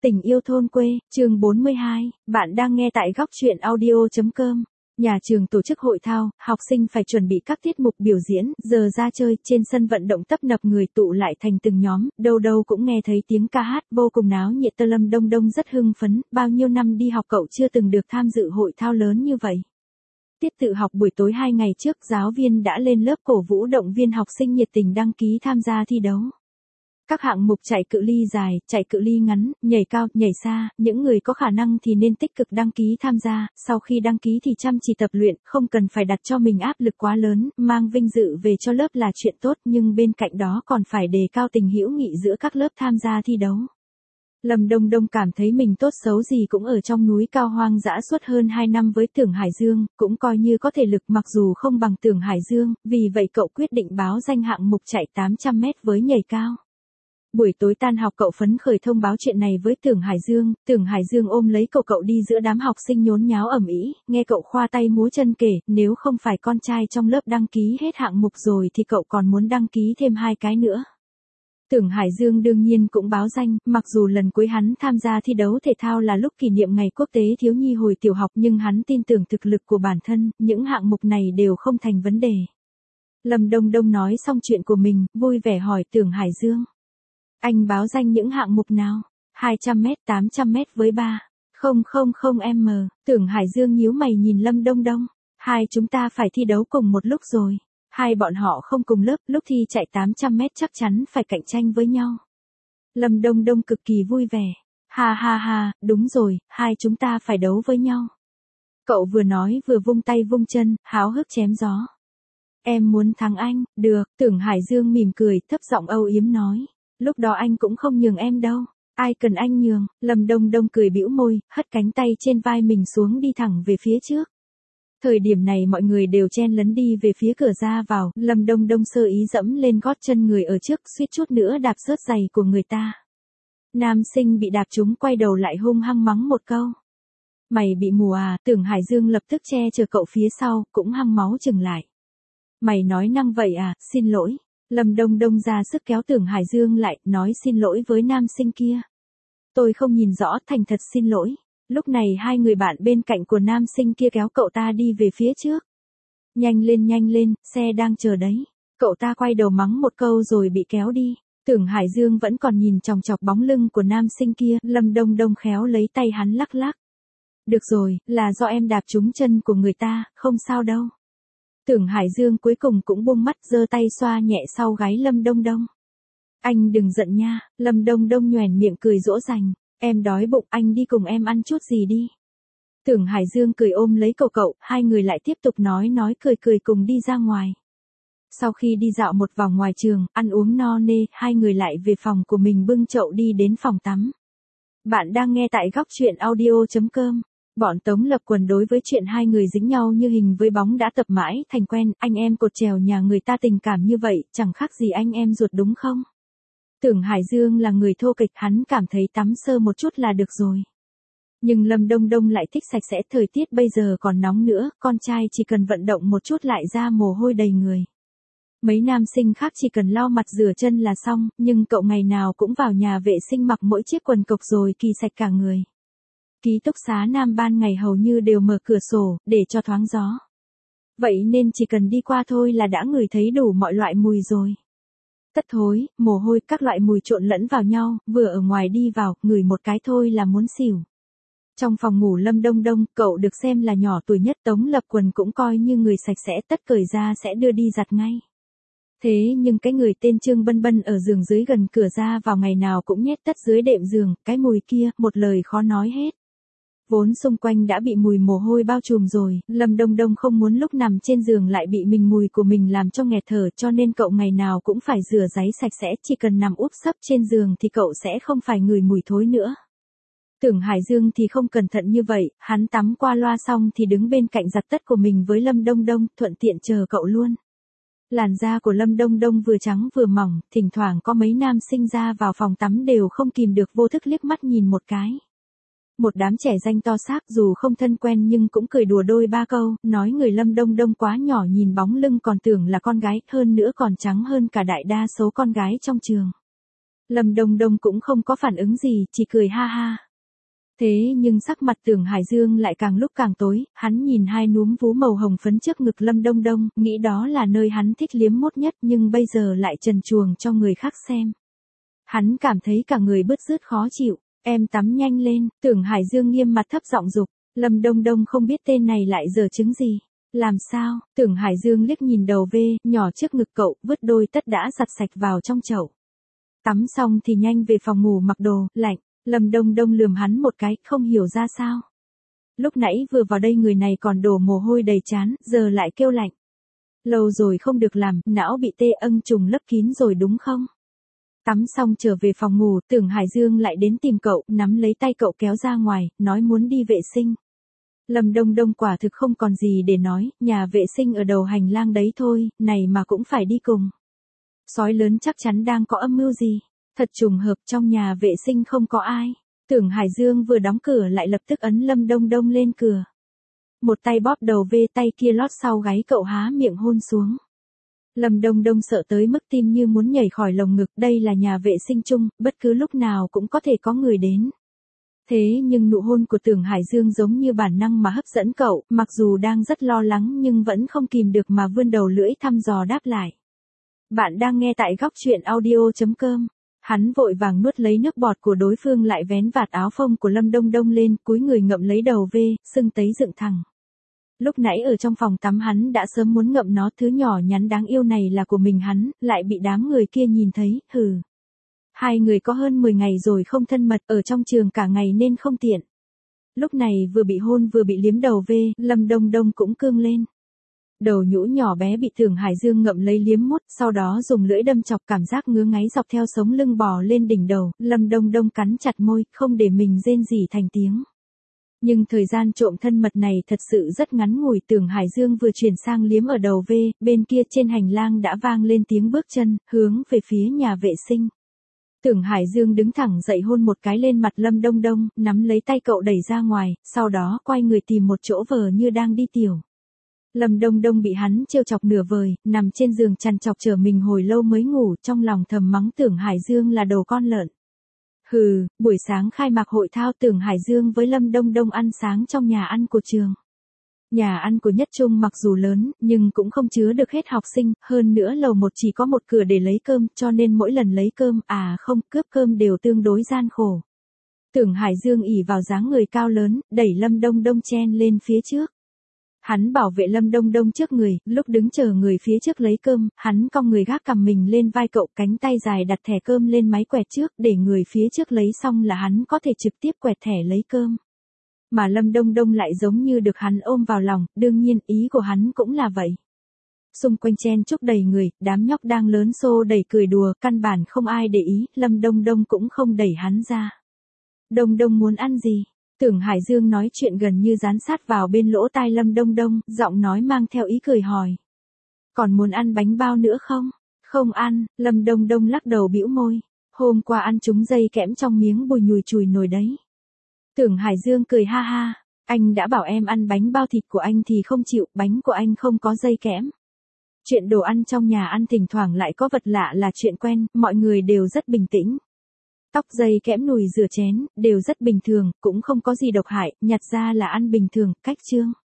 Tình yêu thôn quê, chương 42, bạn đang nghe tại góc truyện audio.com. Nhà trường tổ chức hội thao, học sinh phải chuẩn bị các tiết mục biểu diễn, giờ ra chơi, trên sân vận động tấp nập người tụ lại thành từng nhóm, đâu đâu cũng nghe thấy tiếng ca hát, vô cùng náo nhiệt. Lâm Đông Đông rất hưng phấn, bao nhiêu năm đi học cậu chưa từng được tham dự hội thao lớn như vậy. Tiết tự học buổi tối 2 ngày trước, giáo viên đã lên lớp cổ vũ động viên học sinh nhiệt tình đăng ký tham gia thi đấu. Các hạng mục chạy cự ly dài, chạy cự ly ngắn, nhảy cao, nhảy xa, những người có khả năng thì nên tích cực đăng ký tham gia, sau khi đăng ký thì chăm chỉ tập luyện, không cần phải đặt cho mình áp lực quá lớn, mang vinh dự về cho lớp là chuyện tốt, nhưng bên cạnh đó còn phải đề cao tình hữu nghị giữa các lớp tham gia thi đấu. Lâm Đông Đông cảm thấy mình tốt xấu gì cũng ở trong núi cao hoang dã suốt hơn 2 năm với Tưởng Hải Dương, cũng coi như có thể lực mặc dù không bằng Tưởng Hải Dương, vì vậy cậu quyết định báo danh hạng mục chạy 800 m với nhảy cao. Buổi tối tan học cậu phấn khởi thông báo chuyện này với Tưởng Hải Dương ôm lấy cậu đi giữa đám học sinh nhốn nháo ầm ĩ, nghe cậu khoa tay múa chân kể, nếu không phải con trai trong lớp đăng ký hết hạng mục rồi thì cậu còn muốn đăng ký thêm 2 cái nữa. Tưởng Hải Dương đương nhiên cũng báo danh, mặc dù lần cuối hắn tham gia thi đấu thể thao là lúc kỷ niệm ngày quốc tế thiếu nhi hồi tiểu học, nhưng hắn tin tưởng thực lực của bản thân, những hạng mục này đều không thành vấn đề. Lâm Đông Đông nói xong chuyện của mình, vui vẻ hỏi Tưởng Hải Dương. Anh báo danh những hạng mục nào? 200 m, 800 m với 3.000 m. Tưởng Hải Dương nhíu mày nhìn Lâm Đông Đông. Hai chúng ta phải thi đấu cùng một lúc rồi. Hai bọn họ không cùng lớp, lúc thi chạy 800 m chắc chắn phải cạnh tranh với nhau. Lâm Đông Đông cực kỳ vui vẻ. Ha ha ha, đúng rồi, hai chúng ta phải đấu với nhau. Cậu vừa nói vừa vung tay vung chân, háo hức chém gió. Em muốn thắng anh, được, Tưởng Hải Dương mỉm cười, thấp giọng âu yếm nói. Lúc đó anh cũng không nhường em đâu, ai cần anh nhường. Lâm Đông Đông cười bĩu môi, hất cánh tay trên vai mình xuống đi thẳng về phía trước. Thời điểm này mọi người đều chen lấn đi về phía cửa ra vào, Lâm Đông Đông sơ ý dẫm lên gót chân người ở trước, suýt chút nữa đạp rớt giày của người ta. Nam sinh bị đạp trúng quay đầu lại hung hăng mắng một câu. Mày bị mù à? Tưởng Hải Dương lập tức che chở cậu phía sau, cũng hăng máu chừng lại. Mày nói năng vậy à, xin lỗi. Lâm Đông Đông ra sức kéo Tưởng Hải Dương lại, nói xin lỗi với nam sinh kia. Tôi không nhìn rõ, thành thật xin lỗi. Lúc này hai người bạn bên cạnh của nam sinh kia kéo cậu ta đi về phía trước. Nhanh lên, xe đang chờ đấy. Cậu ta quay đầu mắng một câu rồi bị kéo đi. Tưởng Hải Dương vẫn còn nhìn chòng chọc bóng lưng của nam sinh kia, Lâm Đông Đông khéo lấy tay hắn lắc lắc. Được rồi, là do em đạp trúng chân của người ta, không sao đâu. Tưởng Hải Dương cuối cùng cũng buông mắt, giơ tay xoa nhẹ sau gáy Lâm Đông Đông. Anh đừng giận nha. Lâm Đông Đông nhoẻn miệng cười dỗ dành. Em đói bụng, anh đi cùng em ăn chút gì đi. Tưởng Hải Dương cười ôm lấy cậu, hai người lại tiếp tục nói cười cùng đi ra ngoài. Sau khi đi dạo một vòng ngoài trường, ăn uống no nê, hai người lại về phòng của mình bưng chậu đi đến phòng tắm. Bạn đang nghe tại góc truyện audio.com. Bọn Tống Lập Quần đối với chuyện hai người dính nhau như hình với bóng đã tập mãi thành quen, anh em cột chèo nhà người ta tình cảm như vậy, chẳng khác gì anh em ruột đúng không? Tưởng Hải Dương là người thô kịch, hắn cảm thấy tắm sơ một chút là được rồi. Nhưng Lâm Đông Đông lại thích sạch sẽ, thời tiết bây giờ còn nóng nữa, con trai chỉ cần vận động một chút lại ra mồ hôi đầy người. Mấy nam sinh khác chỉ cần lau mặt rửa chân là xong, nhưng cậu ngày nào cũng vào nhà vệ sinh mặc mỗi chiếc quần cộc rồi kỳ sạch cả người. Ký túc xá nam ban ngày hầu như đều mở cửa sổ, để cho thoáng gió. Vậy nên chỉ cần đi qua thôi là đã ngửi thấy đủ mọi loại mùi rồi. Tất thối, mồ hôi, các loại mùi trộn lẫn vào nhau, vừa ở ngoài đi vào, ngửi một cái thôi là muốn xỉu. Trong phòng ngủ Lâm Đông Đông, cậu được xem là nhỏ tuổi nhất, Tống Lập Quần cũng coi như người sạch sẽ, tất cởi ra sẽ đưa đi giặt ngay. Thế nhưng cái người tên Trương Bân Bân ở giường dưới gần cửa ra vào ngày nào cũng nhét tất dưới đệm giường, cái mùi kia, một lời khó nói hết. Vốn xung quanh đã bị mùi mồ hôi bao trùm rồi, Lâm Đông Đông không muốn lúc nằm trên giường lại bị mùi của mình làm cho nghẹt thở, cho nên cậu ngày nào cũng phải rửa ráy sạch sẽ, chỉ cần nằm úp sấp trên giường thì cậu sẽ không phải ngửi mùi thối nữa. Tưởng Hải Dương thì không cẩn thận như vậy, hắn tắm qua loa xong thì đứng bên cạnh giặt tất của mình với Lâm Đông Đông, thuận tiện chờ cậu luôn. Làn da của Lâm Đông Đông vừa trắng vừa mỏng, thỉnh thoảng có mấy nam sinh ra vào phòng tắm đều không kìm được vô thức liếc mắt nhìn một cái. Một đám trẻ danh to xác dù không thân quen nhưng cũng cười đùa đôi ba câu, nói người Lâm Đông Đông quá nhỏ nhìn bóng lưng còn tưởng là con gái, hơn nữa còn trắng hơn cả đại đa số con gái trong trường. Lâm Đông Đông cũng không có phản ứng gì, chỉ cười ha ha. Thế nhưng sắc mặt Tưởng Hải Dương lại càng lúc càng tối, hắn nhìn hai núm vú màu hồng phấn trước ngực Lâm Đông Đông, nghĩ đó là nơi hắn thích liếm mốt nhất nhưng bây giờ lại trần truồng cho người khác xem. Hắn cảm thấy cả người bứt rứt khó chịu, em tắm nhanh lên, Tưởng Hải Dương nghiêm mặt thấp giọng dục. Lâm Đông Đông không biết tên này lại giở trứng gì. Làm sao, Tưởng Hải Dương liếc nhìn đầu V, nhỏ trước ngực cậu, vứt đôi tất đã giặt sạch vào trong chậu. Tắm xong thì nhanh về phòng ngủ mặc đồ, lạnh. Lâm Đông Đông lườm hắn một cái, không hiểu ra sao. Lúc nãy vừa vào đây người này còn đổ mồ hôi đầy trán, giờ lại kêu lạnh. Lâu rồi không được làm, não bị tê âng trùng lấp kín rồi đúng không? Tắm xong trở về phòng ngủ, Tưởng Hải Dương lại đến tìm cậu, nắm lấy tay cậu kéo ra ngoài, nói muốn đi vệ sinh. Lâm Đông Đông quả thực không còn gì để nói, nhà vệ sinh ở đầu hành lang đấy thôi, này mà cũng phải đi cùng. Sói lớn chắc chắn đang có âm mưu gì. Thật trùng hợp trong nhà vệ sinh không có ai. Tưởng Hải Dương vừa đóng cửa lại lập tức ấn Lâm Đông Đông lên cửa. Một tay bóp đầu V, tay kia lót sau gáy cậu há miệng hôn xuống. Lâm Đông Đông sợ tới mức tim như muốn nhảy khỏi lồng ngực, đây là nhà vệ sinh chung, bất cứ lúc nào cũng có thể có người đến. Thế nhưng nụ hôn của Tưởng Hải Dương giống như bản năng mà hấp dẫn cậu, mặc dù đang rất lo lắng nhưng vẫn không kìm được mà vươn đầu lưỡi thăm dò đáp lại. Bạn đang nghe tại góc truyện audio.com. Hắn vội vàng nuốt lấy nước bọt của đối phương lại vén vạt áo phông của Lâm Đông Đông lên, cúi người ngậm lấy đầu V, sưng tấy dựng thẳng. Lúc nãy ở trong phòng tắm hắn đã sớm muốn ngậm nó, thứ nhỏ nhắn đáng yêu này là của mình hắn, lại bị đám người kia nhìn thấy, hừ. Hai người có hơn 10 ngày rồi không thân mật, ở trong trường cả ngày nên không tiện. Lúc này vừa bị hôn vừa bị liếm đầu V, Lâm Đông Đông cũng cương lên. Đầu nhũ nhỏ bé bị Tưởng Hải Dương ngậm lấy liếm mút, sau đó dùng lưỡi đâm chọc, cảm giác ngứa ngáy dọc theo sống lưng bò lên đỉnh đầu, Lâm Đông Đông cắn chặt môi, không để mình rên rỉ thành tiếng. Nhưng thời gian trộm thân mật này thật sự rất ngắn ngủi, Tưởng Hải Dương vừa chuyển sang liếm ở đầu V, bên kia trên hành lang đã vang lên tiếng bước chân, hướng về phía nhà vệ sinh. Tưởng Hải Dương đứng thẳng dậy hôn một cái lên mặt Lâm Đông Đông, nắm lấy tay cậu đẩy ra ngoài, sau đó quay người tìm một chỗ vờ như đang đi tiểu. Lâm Đông Đông bị hắn trêu chọc nửa vời, nằm trên giường chằn chọc chờ mình hồi lâu mới ngủ, trong lòng thầm mắng Tưởng Hải Dương là đồ con lợn. Hừ, buổi sáng khai mạc hội thao Tưởng Hải Dương với Lâm Đông Đông ăn sáng trong nhà ăn của trường. Nhà ăn của Nhất Trung mặc dù lớn, nhưng cũng không chứa được hết học sinh, hơn nữa lầu 1 chỉ có một cửa để lấy cơm, cho nên mỗi lần lấy cơm, cướp cơm đều tương đối gian khổ. Tưởng Hải Dương ỷ vào dáng người cao lớn, đẩy Lâm Đông Đông chen lên phía trước. Hắn bảo vệ Lâm Đông Đông trước người, lúc đứng chờ người phía trước lấy cơm, hắn cong người gác cằm mình lên vai cậu, cánh tay dài đặt thẻ cơm lên máy quẹt trước, để người phía trước lấy xong là hắn có thể trực tiếp quẹt thẻ lấy cơm. Mà Lâm Đông Đông lại giống như được hắn ôm vào lòng, đương nhiên ý của hắn cũng là vậy. Xung quanh chen chúc đầy người, đám nhóc đang lớn xô đẩy cười đùa, căn bản không ai để ý, Lâm Đông Đông cũng không đẩy hắn ra. Đông Đông muốn ăn gì? Tưởng Hải Dương nói chuyện gần như dán sát vào bên lỗ tai Lâm Đông Đông, giọng nói mang theo ý cười hỏi. Còn muốn ăn bánh bao nữa không? Không ăn, Lâm Đông Đông lắc đầu bĩu môi. Hôm qua ăn trúng dây kẽm trong miếng bùi nhùi chùi nồi đấy. Tưởng Hải Dương cười ha ha. Anh đã bảo em ăn bánh bao, thịt của anh thì không chịu, bánh của anh không có dây kẽm. Chuyện đồ ăn trong nhà ăn thỉnh thoảng lại có vật lạ là chuyện quen, mọi người đều rất bình tĩnh. Tóc dây kẽm nùi rửa chén, đều rất bình thường, cũng không có gì độc hại, nhặt ra là ăn bình thường, cách chương.